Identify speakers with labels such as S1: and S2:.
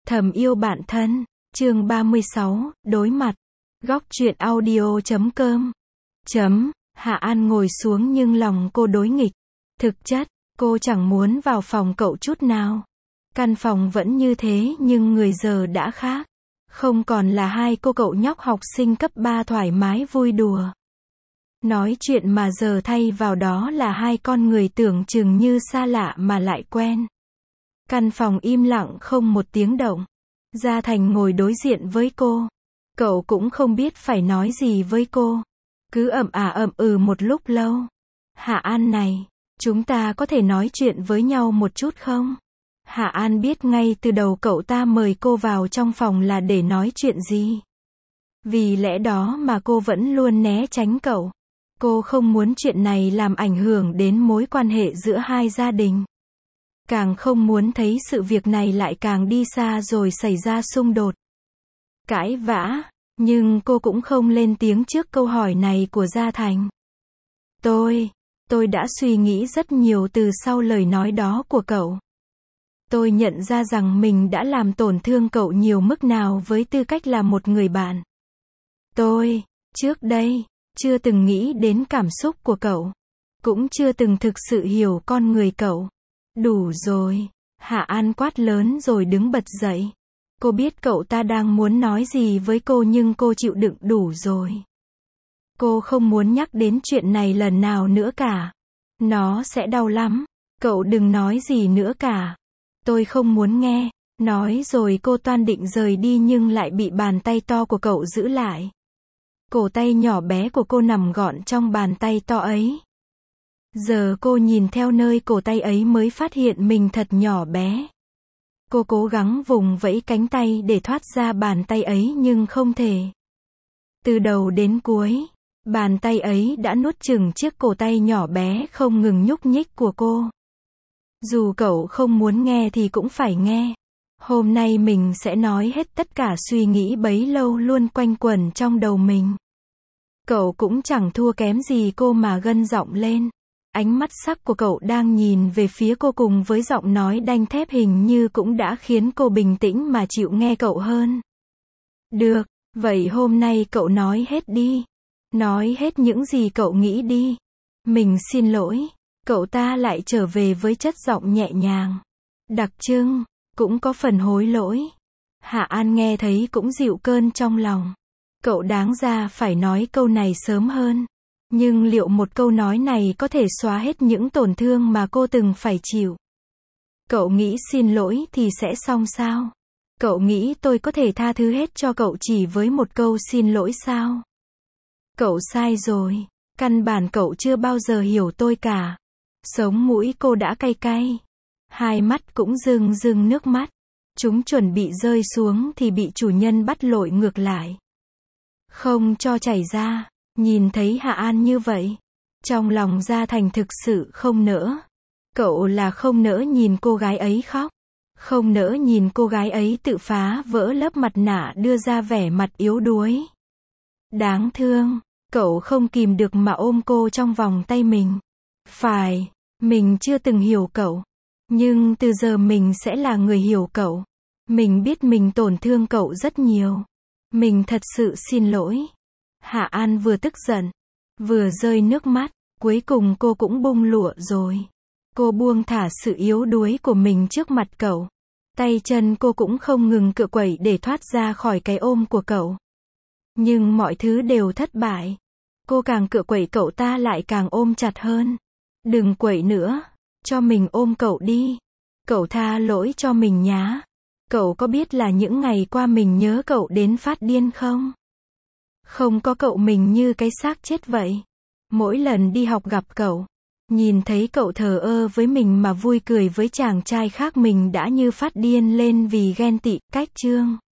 S1: Thầm yêu bạn thân. Chương 36, đối mặt. Góc truyện audio.com. Hạ An ngồi xuống nhưng lòng cô đối nghịch. Thực chất, cô chẳng muốn vào phòng cậu chút nào. Căn phòng vẫn như thế nhưng người giờ đã khác. Không còn là hai cô cậu nhóc học sinh cấp 3 thoải mái vui đùa. Nói chuyện mà giờ thay vào đó là hai con người tưởng chừng như xa lạ mà lại quen. Căn phòng im lặng không một tiếng động. Gia Thành ngồi đối diện với cô. Cậu cũng không biết phải nói gì với cô. Cứ ậm một lúc lâu. Hạ An này, chúng ta có thể nói chuyện với nhau một chút không? Hạ An biết ngay từ đầu cậu ta mời cô vào trong phòng là để nói chuyện gì. Vì lẽ đó mà cô vẫn luôn né tránh cậu. Cô không muốn chuyện này làm ảnh hưởng đến mối quan hệ giữa hai gia đình. Càng không muốn thấy sự việc này lại càng đi xa rồi xảy ra xung đột, cãi vã, nhưng cô cũng không lên tiếng trước câu hỏi này của Gia Thành. Tôi đã suy nghĩ rất nhiều từ sau lời nói đó của cậu. Tôi nhận ra rằng mình đã làm tổn thương cậu nhiều mức nào với tư cách là một người bạn. Tôi, trước đây, chưa từng nghĩ đến cảm xúc của cậu. Cũng chưa từng thực sự hiểu con người cậu. Đủ rồi. Hạ An quát lớn rồi đứng bật dậy. Cô biết cậu ta đang muốn nói gì với cô nhưng cô chịu đựng đủ rồi. Cô không muốn nhắc đến chuyện này lần nào nữa cả. Nó sẽ đau lắm. Cậu đừng nói gì nữa cả. Tôi không muốn nghe. Nói rồi cô toan định rời đi nhưng lại bị bàn tay to của cậu giữ lại. Cổ tay nhỏ bé của cô nằm gọn trong bàn tay to ấy. Giờ cô nhìn theo nơi cổ tay ấy mới phát hiện mình thật nhỏ bé. Cô cố gắng vùng vẫy cánh tay để thoát ra bàn tay ấy nhưng không thể. Từ đầu đến cuối, bàn tay ấy đã nuốt chửng chiếc cổ tay nhỏ bé không ngừng nhúc nhích của cô. Dù cậu không muốn nghe thì cũng phải nghe. Hôm nay mình sẽ nói hết tất cả suy nghĩ bấy lâu luôn quanh quẩn trong đầu mình. Cậu cũng chẳng thua kém gì cô mà gân giọng lên. Ánh mắt sắc của cậu đang nhìn về phía cô cùng với giọng nói đanh thép hình như cũng đã khiến cô bình tĩnh mà chịu nghe cậu hơn. Được, vậy hôm nay cậu nói hết đi. Nói hết những gì cậu nghĩ đi. Mình xin lỗi. Cậu ta lại trở về với chất giọng nhẹ nhàng. Đặc trưng, cũng có phần hối lỗi. Hạ An nghe thấy cũng dịu cơn trong lòng. Cậu đáng ra phải nói câu này sớm hơn. Nhưng liệu một câu nói này có thể xóa hết những tổn thương mà cô từng phải chịu? Cậu nghĩ xin lỗi thì sẽ xong sao? Cậu nghĩ tôi có thể tha thứ hết cho cậu chỉ với một câu xin lỗi sao? Cậu sai rồi. Căn bản cậu chưa bao giờ hiểu tôi cả. Sống mũi cô đã cay cay. Hai mắt cũng rưng rưng nước mắt. Chúng chuẩn bị rơi xuống thì bị chủ nhân bắt lội ngược lại. Không cho chảy ra. Nhìn thấy Hạ An như vậy, trong lòng Gia Thành thực sự không nỡ. Cậu là không nỡ nhìn cô gái ấy khóc. Không nỡ nhìn cô gái ấy tự phá vỡ lớp mặt nạ đưa ra vẻ mặt yếu đuối. Đáng thương, cậu không kìm được mà ôm cô trong vòng tay mình. Phải, mình chưa từng hiểu cậu. Nhưng từ giờ mình sẽ là người hiểu cậu. Mình biết mình tổn thương cậu rất nhiều. Mình thật sự xin lỗi. Hạ An vừa tức giận, vừa rơi nước mắt, cuối cùng cô cũng bung lụa rồi. Cô buông thả sự yếu đuối của mình trước mặt cậu. Tay chân cô cũng không ngừng cựa quẩy để thoát ra khỏi cái ôm của cậu. Nhưng mọi thứ đều thất bại. Cô càng cựa quẩy cậu ta lại càng ôm chặt hơn. Đừng quẩy nữa, cho mình ôm cậu đi. Cậu tha lỗi cho mình nhá. Cậu có biết là những ngày qua mình nhớ cậu đến phát điên không? Không có cậu mình như cái xác chết vậy. Mỗi lần đi học gặp cậu, nhìn thấy cậu thờ ơ với mình mà vui cười với chàng trai khác mình đã như phát điên lên vì ghen tị. Cách chương